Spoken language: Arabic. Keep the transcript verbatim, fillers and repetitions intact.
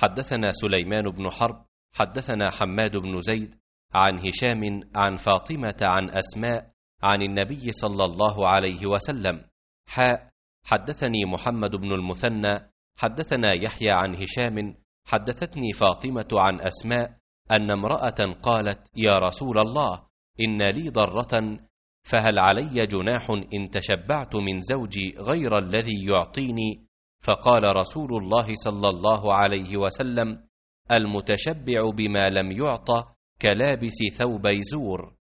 حدثنا سليمان بن حرب حدثنا حماد بن زيد عن هشام عن فاطمة عن أسماء عن النبي صلى الله عليه وسلم. حاء حدثني محمد بن المثنى حدثنا يحيى عن هشام حدثتني فاطمة عن أسماء أن امرأة قالت: يا رسول الله، إن لي ضرة، فهل علي جناح إن تشبعت من زوجي غير الذي يعطيني؟ فقال رسول الله صلى الله عليه وسلم: المتشبع بما لم يعط كلابس ثوبي زور.